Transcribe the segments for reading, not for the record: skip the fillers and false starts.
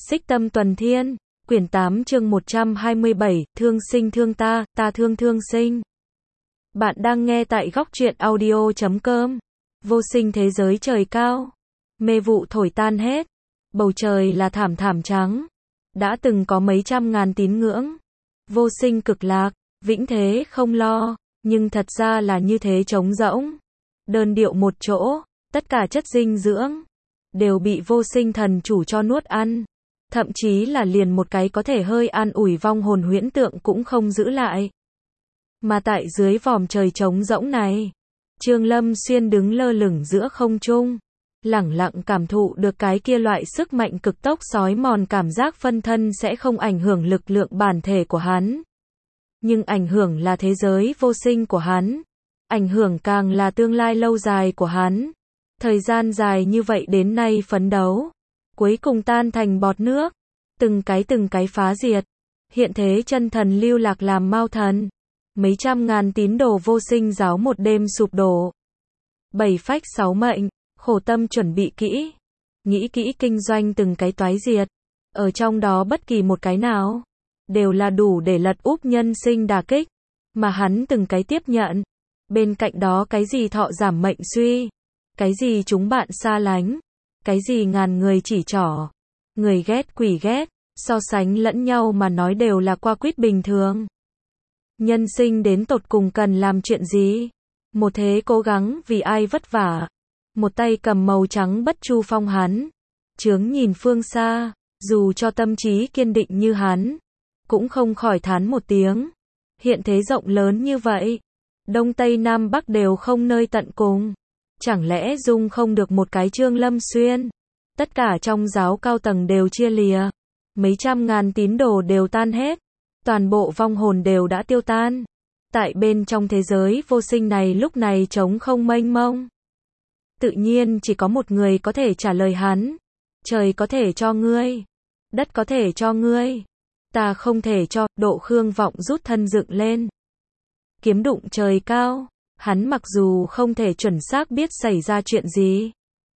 Xích Tâm Tuần Thiên, quyển 8 chương 127, thương sinh thương ta, ta thương thương sinh. Bạn đang nghe tại góc truyện audio.com. Vô sinh thế giới trời cao. Mê vụ thổi tan hết. Bầu trời là thảm thảm trắng. Đã từng có mấy trăm ngàn tín ngưỡng. Vô sinh cực lạc, vĩnh thế không lo, nhưng thật ra là như thế trống rỗng. Đơn điệu một chỗ, tất cả chất dinh dưỡng đều bị vô sinh thần chủ cho nuốt ăn. Thậm chí là liền một cái có thể hơi an ủi vong hồn huyễn tượng cũng không giữ lại. Mà tại dưới vòm trời trống rỗng này, Trương Lâm Xuyên đứng lơ lửng giữa không trung, lẳng lặng cảm thụ được cái kia loại sức mạnh cực tốc xói mòn cảm giác phân thân sẽ không ảnh hưởng lực lượng bản thể của hắn. Nhưng ảnh hưởng là thế giới vô sinh của hắn. Ảnh hưởng càng là tương lai lâu dài của hắn. Thời gian dài như vậy đến nay phấn đấu, cuối cùng tan thành bọt nước, từng cái phá diệt. Hiện thế chân thần lưu lạc làm mao thần. Mấy trăm ngàn tín đồ vô sinh giáo một đêm sụp đổ. 7 phách 6 mệnh, khổ tâm chuẩn bị kỹ, nghĩ kỹ kinh doanh từng cái toái diệt. Ở trong đó bất kỳ một cái nào, đều là đủ để lật úp nhân sinh đả kích, mà hắn từng cái tiếp nhận. Bên cạnh đó cái gì thọ giảm mệnh suy, cái gì chúng bạn xa lánh, cái gì ngàn người chỉ trỏ, người ghét quỷ ghét, so sánh lẫn nhau mà nói đều là qua quýt bình thường. Nhân sinh đến tột cùng cần làm chuyện gì? Một thế cố gắng vì ai vất vả. Một tay cầm màu trắng bất chu phong hắn, chướng nhìn phương xa, dù cho tâm trí kiên định như hắn, cũng không khỏi thán một tiếng. Hiện thế rộng lớn như vậy, Đông Tây Nam Bắc đều không nơi tận cùng. Chẳng lẽ dung không được một cái Trương Lâm Xuyên? Tất cả trong giáo cao tầng đều chia lìa. Mấy trăm ngàn tín đồ đều tan hết. Toàn bộ vong hồn đều đã tiêu tan. Tại bên trong thế giới vô sinh này lúc này trống không mênh mông. Tự nhiên chỉ có một người có thể trả lời hắn. Trời có thể cho ngươi. Đất có thể cho ngươi. Ta không thể cho. Độ Khương Vọng rút thân dựng lên. Kiếm đụng trời cao. Hắn mặc dù không thể chuẩn xác biết xảy ra chuyện gì,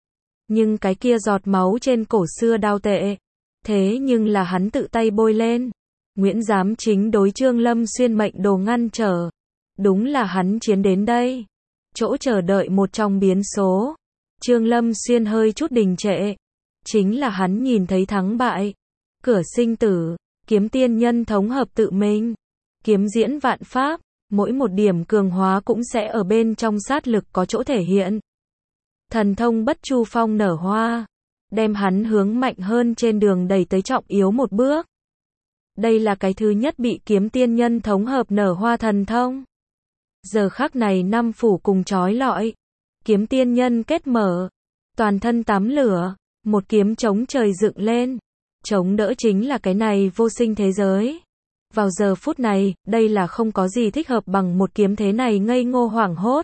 nhưng cái kia giọt máu trên cổ xưa đao tệ, thế nhưng là hắn tự tay bôi lên. Nguyễn Giám chính đối Trương Lâm Xuyên mệnh đồ ngăn trở. Đúng là hắn chiến đến đây. Chỗ chờ đợi một trong biến số. Trương Lâm Xuyên hơi chút đình trệ. Chính là hắn nhìn thấy thắng bại. Cửa sinh tử, kiếm tiên nhân thống hợp tự mình. Kiếm diễn vạn pháp. Mỗi một điểm cường hóa cũng sẽ ở bên trong sát lực có chỗ thể hiện. Thần thông bất chu phong nở hoa, đem hắn hướng mạnh hơn trên đường đẩy tới trọng yếu một bước. Đây là cái thứ nhất bị kiếm tiên nhân thống hợp nở hoa thần thông. Giờ khắc này năm phủ cùng chói lọi. Kiếm tiên nhân kết mở, toàn thân tắm lửa, một kiếm chống trời dựng lên. Chống đỡ chính là cái này vô sinh thế giới. Vào giờ phút này, đây là không có gì thích hợp bằng một kiếm thế này ngây ngô hoảng hốt.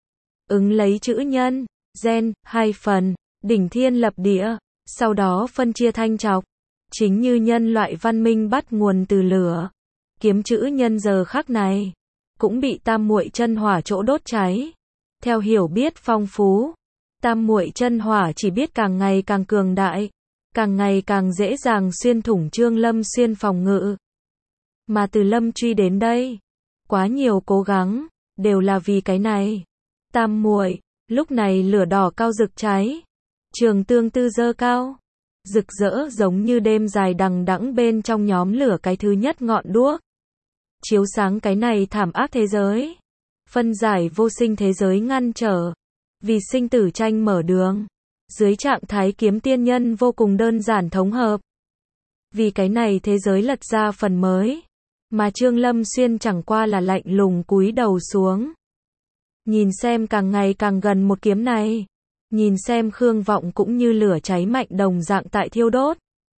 Ứng lấy chữ nhân, gen, 2 phần, đỉnh thiên lập địa, sau đó phân chia thanh trọc. Chính như nhân loại văn minh bắt nguồn từ lửa. Kiếm chữ nhân giờ khắc này, cũng bị tam muội chân hỏa chỗ đốt cháy. Theo hiểu biết phong phú, tam muội chân hỏa chỉ biết càng ngày càng cường đại, càng ngày càng dễ dàng xuyên thủng Trương Lâm Xuyên phòng ngự. Mà từ Lâm truy đến đây, quá nhiều cố gắng, đều là vì cái này. Tam muội, lúc này lửa đỏ cao rực cháy. Trường tương tư dơ cao, rực rỡ giống như đêm dài đằng đẵng bên trong nhóm lửa cái thứ nhất ngọn đuốc. Chiếu sáng cái này thảm ác thế giới. Phân giải vô sinh thế giới ngăn trở. Vì sinh tử tranh mở đường. Dưới trạng thái kiếm tiên nhân vô cùng đơn giản thống hợp. Vì cái này thế giới lật ra phần mới. Mà Trương Lâm Xuyên chẳng qua là lạnh lùng cúi đầu xuống. Nhìn xem càng ngày càng gần một kiếm này. Nhìn xem Khương Vọng cũng như lửa cháy mạnh đồng dạng tại thiêu đốt.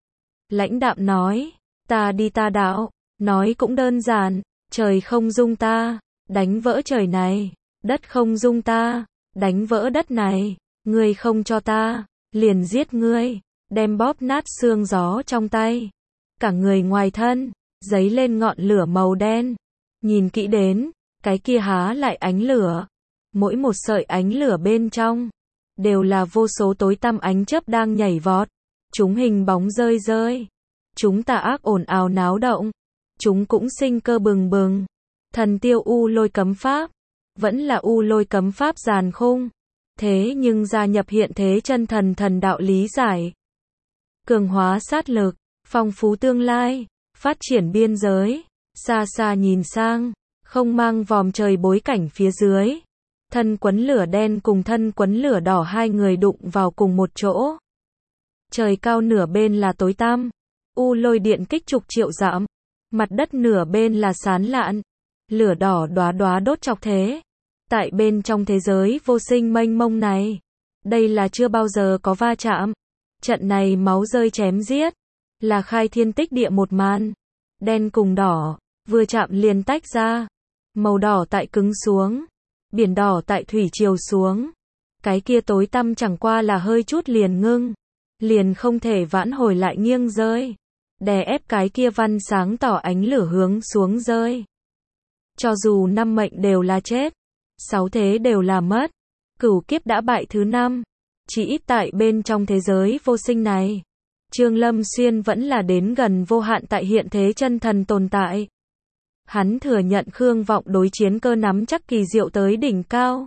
Lãnh đạm nói, ta đi ta đạo. Nói cũng đơn giản, trời không dung ta, đánh vỡ trời này. Đất không dung ta, đánh vỡ đất này. Ngươi không cho ta, liền giết ngươi. Đem bóp nát xương gió trong tay. Cả người ngoài thân giấy lên ngọn lửa màu đen. Nhìn kỹ đến, cái kia há lại ánh lửa. Mỗi một sợi ánh lửa bên trong, đều là vô số tối tăm ánh chớp đang nhảy vọt. Chúng hình bóng rơi rơi. Chúng tà ác ồn ào náo động. Chúng cũng sinh cơ bừng bừng. Thần tiêu U Lôi cấm pháp. Vẫn là U Lôi cấm pháp giàn khung. Thế nhưng gia nhập hiện thế chân thần thần đạo lý giải. Cường hóa sát lực. Phong phú tương lai. Phát triển biên giới. Xa xa nhìn sang. Không mang vòm trời bối cảnh phía dưới. Thân quấn lửa đen cùng thân quấn lửa đỏ hai người đụng vào cùng một chỗ. Trời cao nửa bên là tối tăm. U Lôi điện kích chục triệu dặm. Mặt đất nửa bên là sán lạn. Lửa đỏ đóa đóa đốt chọc thế. Tại bên trong thế giới vô sinh mênh mông này. Đây là chưa bao giờ có va chạm. Trận này máu rơi chém giết. Là khai thiên tích địa một màn. Đen cùng đỏ. Vừa chạm liền tách ra. Màu đỏ tại cứng xuống. Biển đỏ tại thủy chiều xuống. Cái kia tối tăm chẳng qua là hơi chút liền ngưng. Liền không thể vãn hồi lại nghiêng rơi. Đè ép cái kia văn sáng tỏ ánh lửa hướng xuống rơi. Cho dù 5 mệnh đều là chết. 6 thế đều là mất. Cửu kiếp đã bại thứ 5. Chỉ ít tại bên trong thế giới vô sinh này. Trương Lâm Xuyên vẫn là đến gần vô hạn tại hiện thế chân thần tồn tại. Hắn thừa nhận Khương Vọng đối chiến cơ nắm chắc kỳ diệu tới đỉnh cao.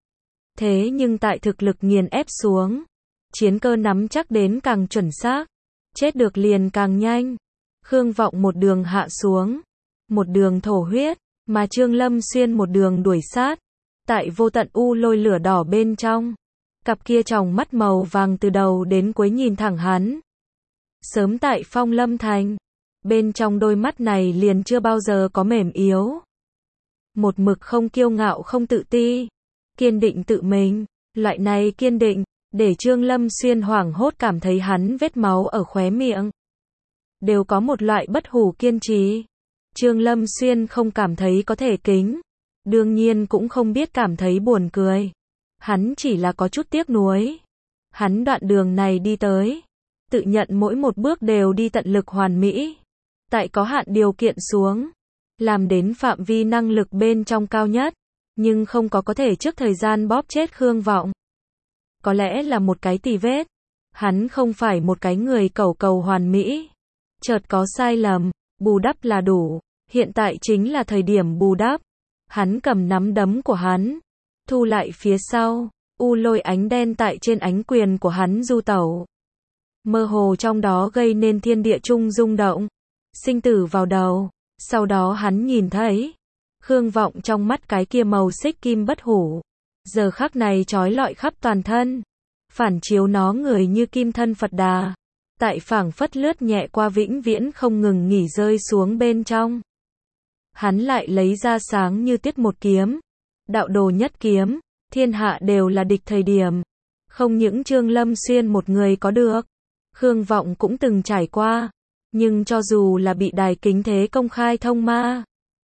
Thế nhưng tại thực lực nghiền ép xuống. Chiến cơ nắm chắc đến càng chuẩn xác. Chết được liền càng nhanh. Khương Vọng một đường hạ xuống. Một đường thổ huyết. Mà Trương Lâm Xuyên một đường đuổi sát. Tại vô tận U Lôi lửa đỏ bên trong. Cặp kia tròng mắt màu vàng từ đầu đến cuối nhìn thẳng hắn. Sớm tại Phong Lâm Thành. Bên trong đôi mắt này liền chưa bao giờ có mềm yếu. Một mực không kiêu ngạo không tự ti. Kiên định tự mình. Loại này kiên định. Để Trương Lâm Xuyên hoảng hốt cảm thấy hắn vết máu ở khóe miệng. Đều có một loại bất hủ kiên trì. Trương Lâm Xuyên không cảm thấy có thể kính. Đương nhiên cũng không biết cảm thấy buồn cười. Hắn chỉ là có chút tiếc nuối. Hắn đoạn đường này đi tới. Tự nhận mỗi một bước đều đi tận lực hoàn mỹ. Tại có hạn điều kiện xuống. Làm đến phạm vi năng lực bên trong cao nhất. Nhưng không có thể trước thời gian bóp chết Khương Vọng. Có lẽ là một cái tì vết. Hắn không phải một cái người cầu hoàn mỹ. Chợt có sai lầm. Bù đắp là đủ. Hiện tại chính là thời điểm bù đắp. Hắn cầm nắm đấm của hắn. Thu lại phía sau. U Lôi ánh đen tại trên ánh quyền của hắn du tẩu. Mơ hồ trong đó gây nên thiên địa chung rung động. Sinh tử vào đầu. Sau đó hắn nhìn thấy. Khương Vọng trong mắt cái kia màu xích kim bất hủ. Giờ khắc này trói lọi khắp toàn thân. Phản chiếu nó người như kim thân Phật Đà. Tại phảng phất lướt nhẹ qua vĩnh viễn không ngừng nghỉ rơi xuống bên trong. Hắn lại lấy ra sáng như tiết một kiếm. Đạo đồ nhất kiếm. Thiên hạ đều là địch thời điểm. Không những Trương Lâm Xuyên một người có được. Khương Vọng cũng từng trải qua. Nhưng cho dù là bị đài kính thế công khai thông ma.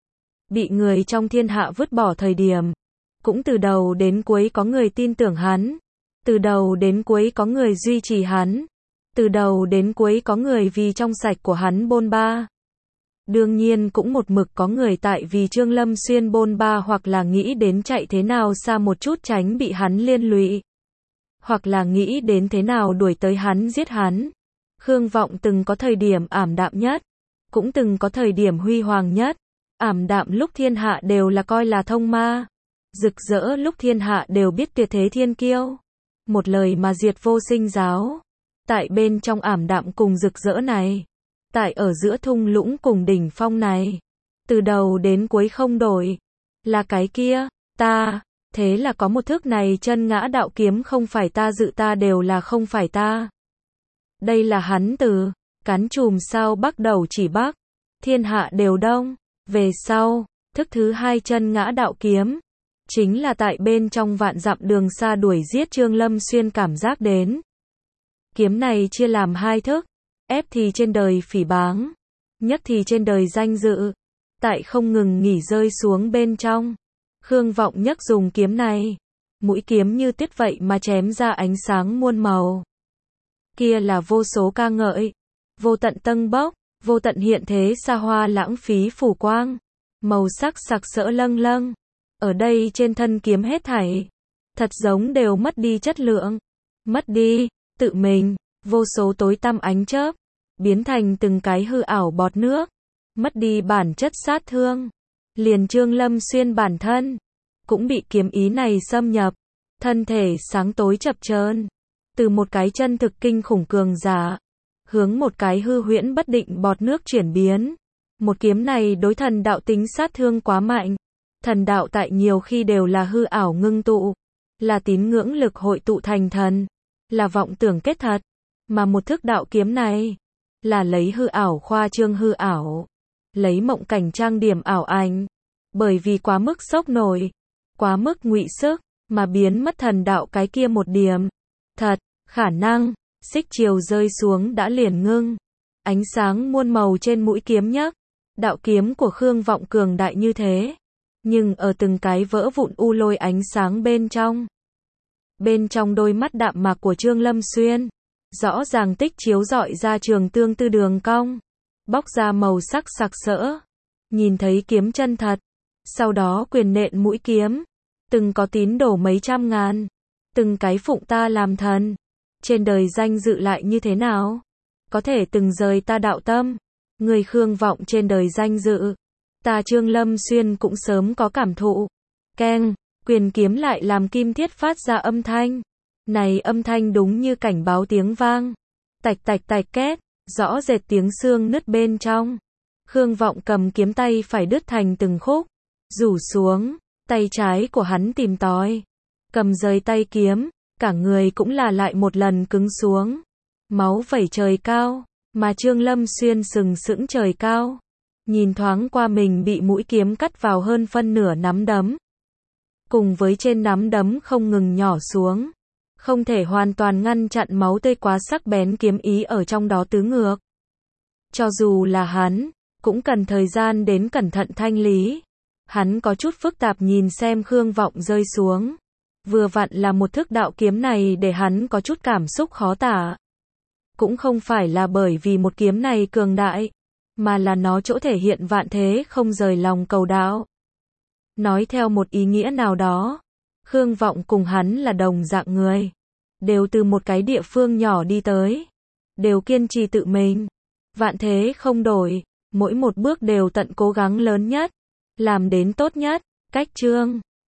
Bị người trong thiên hạ vứt bỏ thời điểm. Cũng từ đầu đến cuối có người tin tưởng hắn. Từ đầu đến cuối có người duy trì hắn. Từ đầu đến cuối có người vì trong sạch của hắn bôn ba. Đương nhiên cũng một mực có người tại vì Trương Lâm Xuyên bôn ba hoặc là nghĩ đến chạy thế nào xa một chút tránh bị hắn liên lụy. Hoặc là nghĩ đến thế nào đuổi tới hắn giết hắn. Khương Vọng từng có thời điểm ảm đạm nhất. Cũng từng có thời điểm huy hoàng nhất. Ảm đạm lúc thiên hạ đều là coi là thông ma. Rực rỡ lúc thiên hạ đều biết tuyệt thế thiên kiêu. Một lời mà diệt vô sinh giáo. Tại bên trong ảm đạm cùng rực rỡ này. Tại ở giữa thung lũng cùng đỉnh phong này. Từ đầu đến cuối không đổi. Là cái kia, ta. Thế là có một thước này chân ngã đạo kiếm không phải ta dự ta đều là không phải ta. Đây là hắn từ. Cán chùm sao bắt đầu chỉ bắc. Thiên hạ đều đông. Về sau, thức thứ hai chân ngã đạo kiếm. Chính là tại bên trong vạn dặm đường xa đuổi giết Trương Lâm Xuyên cảm giác đến. Kiếm này chia làm hai thức. Ép thì trên đời phỉ báng. Nhất thì trên đời danh dự. Tại không ngừng nghỉ rơi xuống bên trong. Khương Vọng nhất dùng kiếm này. Mũi kiếm như tiết vậy mà chém ra ánh sáng muôn màu. Kia là vô số ca ngợi. Vô tận tâng bốc. Vô tận hiện thế xa hoa lãng phí phủ quang. Màu sắc sặc sỡ lâng lâng. Ở đây trên thân kiếm hết thảy. Thật giống đều mất đi chất lượng. Mất đi tự mình. vô số tối tăm ánh chớp, biến thành từng cái hư ảo bọt nước, mất đi bản chất sát thương. Liền Trương Lâm Xuyên bản thân, cũng bị kiếm ý này xâm nhập, thân thể sáng tối chập chờn, từ một cái chân thực kinh khủng cường giả, hướng một cái hư huyễn bất định bọt nước chuyển biến. Một kiếm này đối thần đạo tính sát thương quá mạnh. Thần đạo tại nhiều khi đều là hư ảo ngưng tụ, là tín ngưỡng lực hội tụ thành thần, là vọng tưởng kết thật, mà một thức đạo kiếm này là lấy hư ảo khoa trương hư ảo, lấy mộng cảnh trang điểm ảo ảnh, bởi vì quá mức sốc nổi, quá mức ngụy sức, mà biến mất thần đạo cái kia một điểm. Thật, khả năng, xích chiều rơi xuống đã liền ngưng, ánh sáng muôn màu trên mũi kiếm nhấc, đạo kiếm của Khương Vọng cường đại như thế, nhưng ở từng cái vỡ vụn u lôi ánh sáng bên trong đôi mắt đạm mạc của Trương Lâm Xuyên, rõ ràng tích chiếu rọi ra trường tương tư đường cong, bóc ra màu sắc sặc sỡ, nhìn thấy kiếm chân thật, sau đó quyền nện mũi kiếm, từng có tín đồ mấy trăm ngàn, từng cái phụng ta làm thần, trên đời danh dự lại như thế nào, có thể từng rời ta đạo tâm, người Khương Vọng trên đời danh dự, ta Trương Lâm Xuyên cũng sớm có cảm thụ. Keng, quyền kiếm lại làm kim thiết phát ra âm thanh. Này âm thanh đúng như cảnh báo tiếng vang. Tạch tạch tạch két, rõ rệt tiếng xương nứt bên trong. Khương Vọng cầm kiếm tay phải đứt thành từng khúc, rủ xuống, tay trái của hắn tìm tòi, cầm rời tay kiếm, cả người cũng là lại một lần cứng xuống. Máu vẩy trời cao, mà Trương Lâm Xuyên sừng sững trời cao. Nhìn thoáng qua mình bị mũi kiếm cắt vào hơn phân nửa nắm đấm. Cùng với trên nắm đấm không ngừng nhỏ xuống. Không thể hoàn toàn ngăn chặn máu tươi quá sắc bén kiếm ý ở trong đó tứ ngược. Cho dù là hắn, cũng cần thời gian đến cẩn thận thanh lý. Hắn có chút phức tạp nhìn xem Khương Vọng rơi xuống. Vừa vặn là một thức đạo kiếm này để hắn có chút cảm xúc khó tả. Cũng không phải là bởi vì một kiếm này cường đại, mà là nó chỗ thể hiện vạn thế không rời lòng cầu đạo. Nói theo một ý nghĩa nào đó, Khương Vọng cùng hắn là đồng dạng người, đều từ một cái địa phương nhỏ đi tới, đều kiên trì tự mình, vạn thế không đổi, mỗi một bước đều tận cố gắng lớn nhất, làm đến tốt nhất. Cách chương